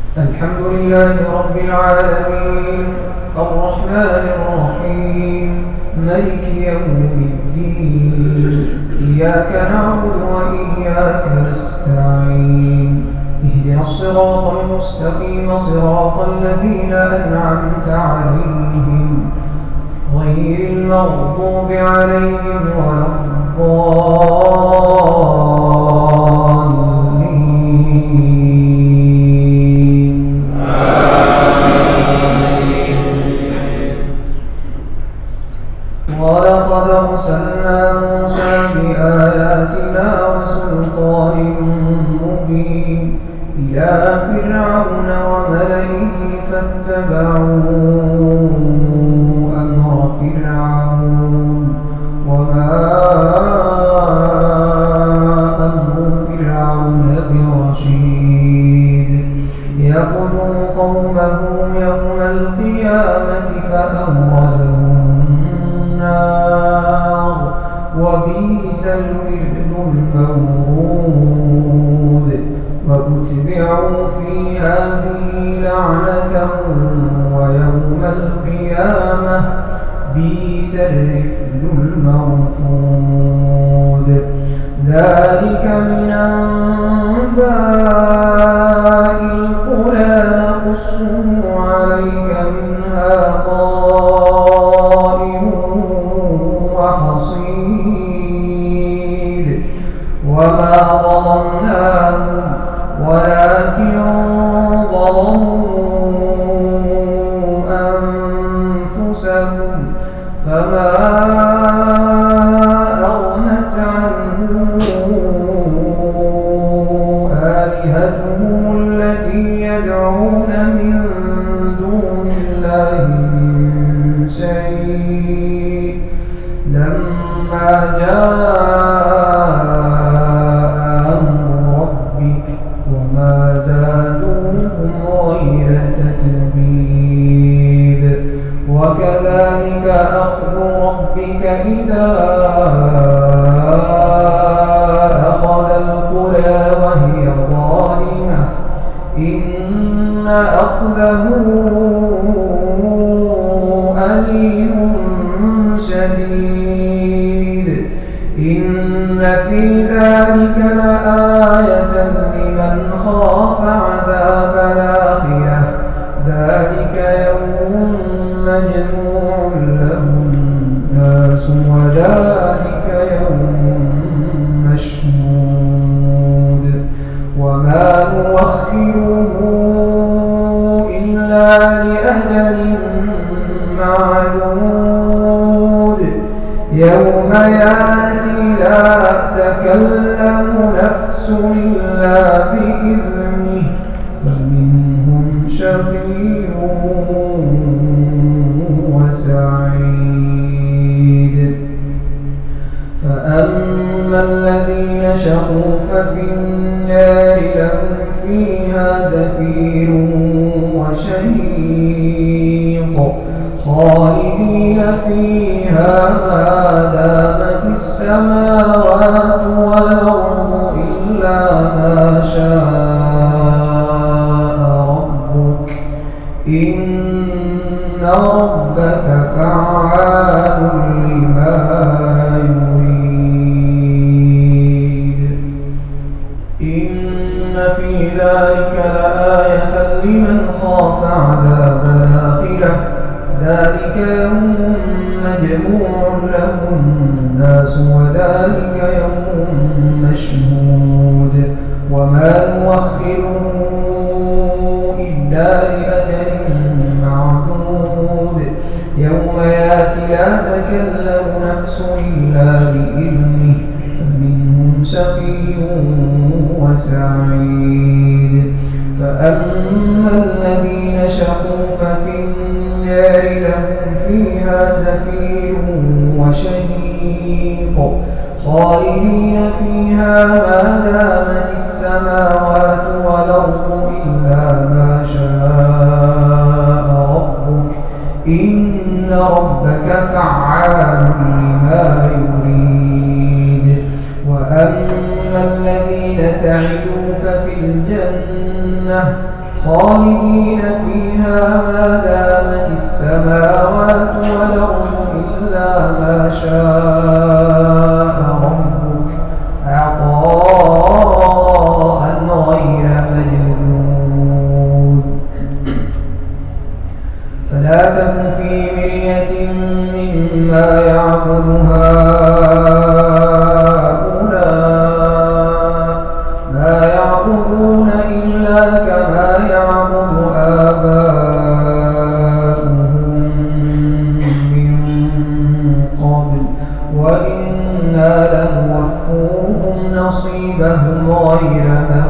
الحمد لله رب العالمين الرحمن الرحيم ملك يوم الدين إياك نعبد وإياك نستعين اهدنا الصراط المستقيم صراط الذين أنعمت عليهم غير المغضوب عليهم ولا الضالين. ولقد أرسلنا موسى بآياتنا وسلطان مبين إلى فرعون وملئه فاتبعوا أمر فرعون وما أمر فرعون برشيد يقدم قومه يوم القيامة فأوردهم النار وبئس الورد المورود وأتبعوا في هذه لعنة ويوم القيامة بئس الرفد المرفود ذلك من أنباء القرى نقصه عليك منها قائم وحصيد وما ظلمناهم ولكن ظلموا أنفسهم فما أغنت عنهم آلهتهم التي يدعون من دون الله من شيء لما جاء ربك وما زادوهم غير تتبيب وكذلك أخذ ربك إذا أخذ القرى وهي ظالمة إن أخذه أليم شديد إن في ذلك لآية لمن خاف عذاب الآخرة ذلك يوم مجموع له الناس وذلك يوم مشهود وما نؤخره إلا لأجل معدود يوم يأتي لا تكلم نفس إلا بإذنه فمنهم شقي وسعيد فأما الذين شقوا ففي النار لهم فيها زفير وشهيق خالدين فيها ما دامت السماوات والأرض إلا ما شاء ربك إن ربك فعال لما يريد إن في ذلك لآية لمن خاف عذاب الآخرة ذلك يوم مجموع له الناس وذلك يوم مشهود وما نؤخره إلا لأجل معدود يوم يأتي لا تكلم نفس إلا بإذنه فمنهم شقي وسعيد فأما الذين شقوا ففي النار لهم فيها زفير وشهيق خالدين فيها ما دامت السماوات والأرض إلا ما شاء ربك إن ربك فعال لما يريد وأما الذين سعدوا ففي الجنة خالدين فيها ما دامت السماوات والأرض إلا ما شاء ربك عطاء غير مجنون فلا تك في مرية مما يعبد هؤلاء ما يعبدون إلا كما يعبد آباؤهم من قبل وإنا لنوفوهم نصيبهم غير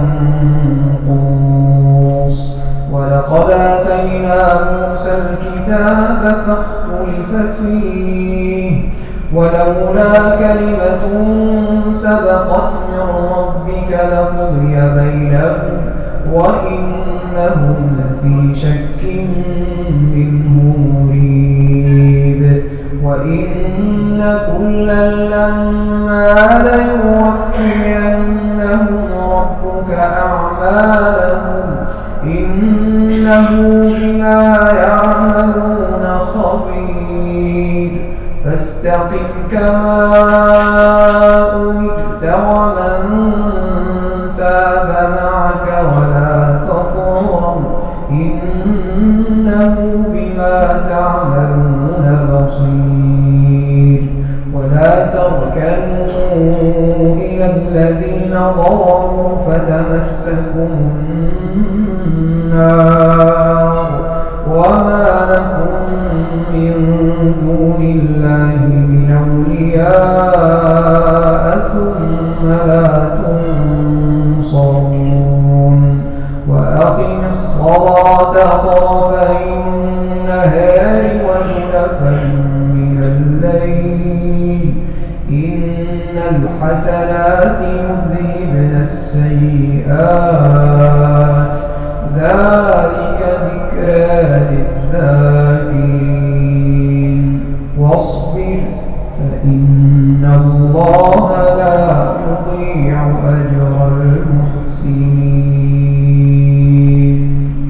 منقوص ولقد آتينا موسى الكتاب فاختلف فيه ولولا كلمة سبقت من ربك لقضي بينهم وإنهم لفي شك منه مريب وإن كلا لما ليوفينهم ربك أعمالهم إنه بما يعملون خبير فاستقم كما أمرت ومن تاب معك ولا تطغوا إنه بما تعملون بصير ولا تركنوا إلى الذين ظلموا فتمسكم النار وما لكم من دون الله من أولياء ثم لا تنصرون وأقم الصلاة طرفي النهار وزلفا من الليل إن الحسنات يذهبن السيئات ذلك ذكرى للذاكرين واصبر فإن الله لا يضيع أجر المحسنين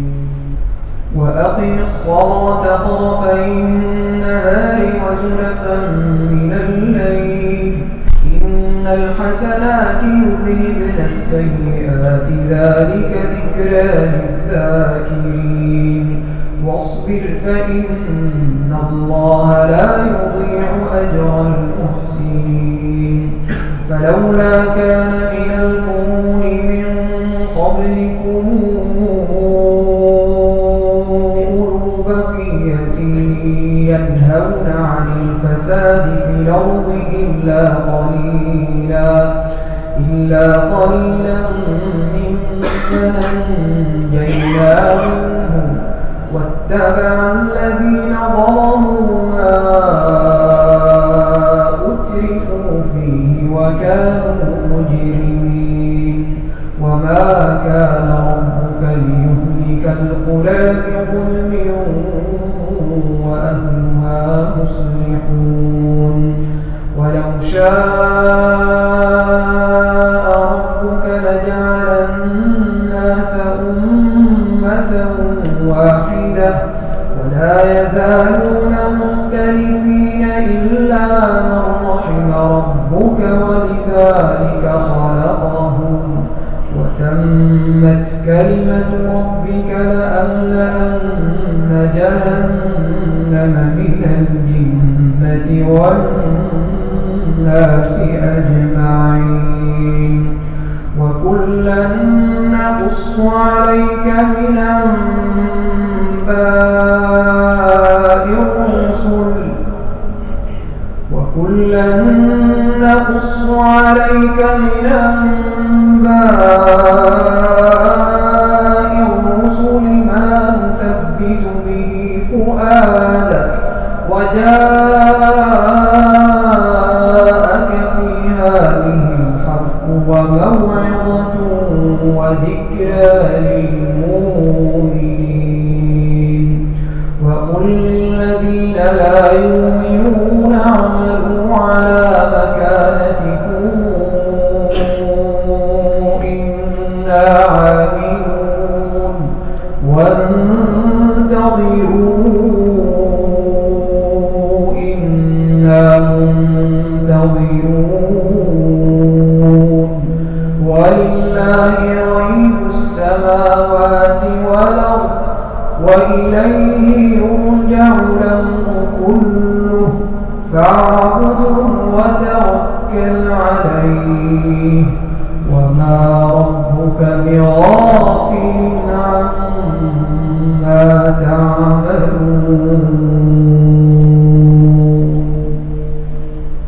وأقم الصلاة طرفي النهار وزلفا من الليل إن الحسنات يذهبن السيئات ذلك ذكرى للذاكرين واصبر فإن الله لا يضيع أجر المحسنين فلولا كان من القرون من قبلكم أولو بقية ينهون عن الفساد في الأرض إلا قليلا ممن أنجينا منهم واتبع الذين ظلموا ما أترفوا فيه وكانوا مجرمين وما كان ربك ليهلك القرى بظلم وأهلها مصلحون ولو شاء ربك لجعل الناس أمة واحدة ولا يزالون مختلفين إلا من رحم ربك ولذلك خلقهم وتمت كلمة ربك لأملأن جهنم من الجنة والناس أجمعين وكلا نقص عليك من أنباء الرسل ما نثبت به فؤادك وجاءك في هذه الحق وموعظة وذكرى للمؤمنين وقل للذين لا يؤمنون اعملوا على مكانتكم إنا وانتظروا إنا منتظرون ولله غيب السماوات والأرض وإليه يرجع الأمر كله فاعبده وتوكل عليه وما ربك بغافل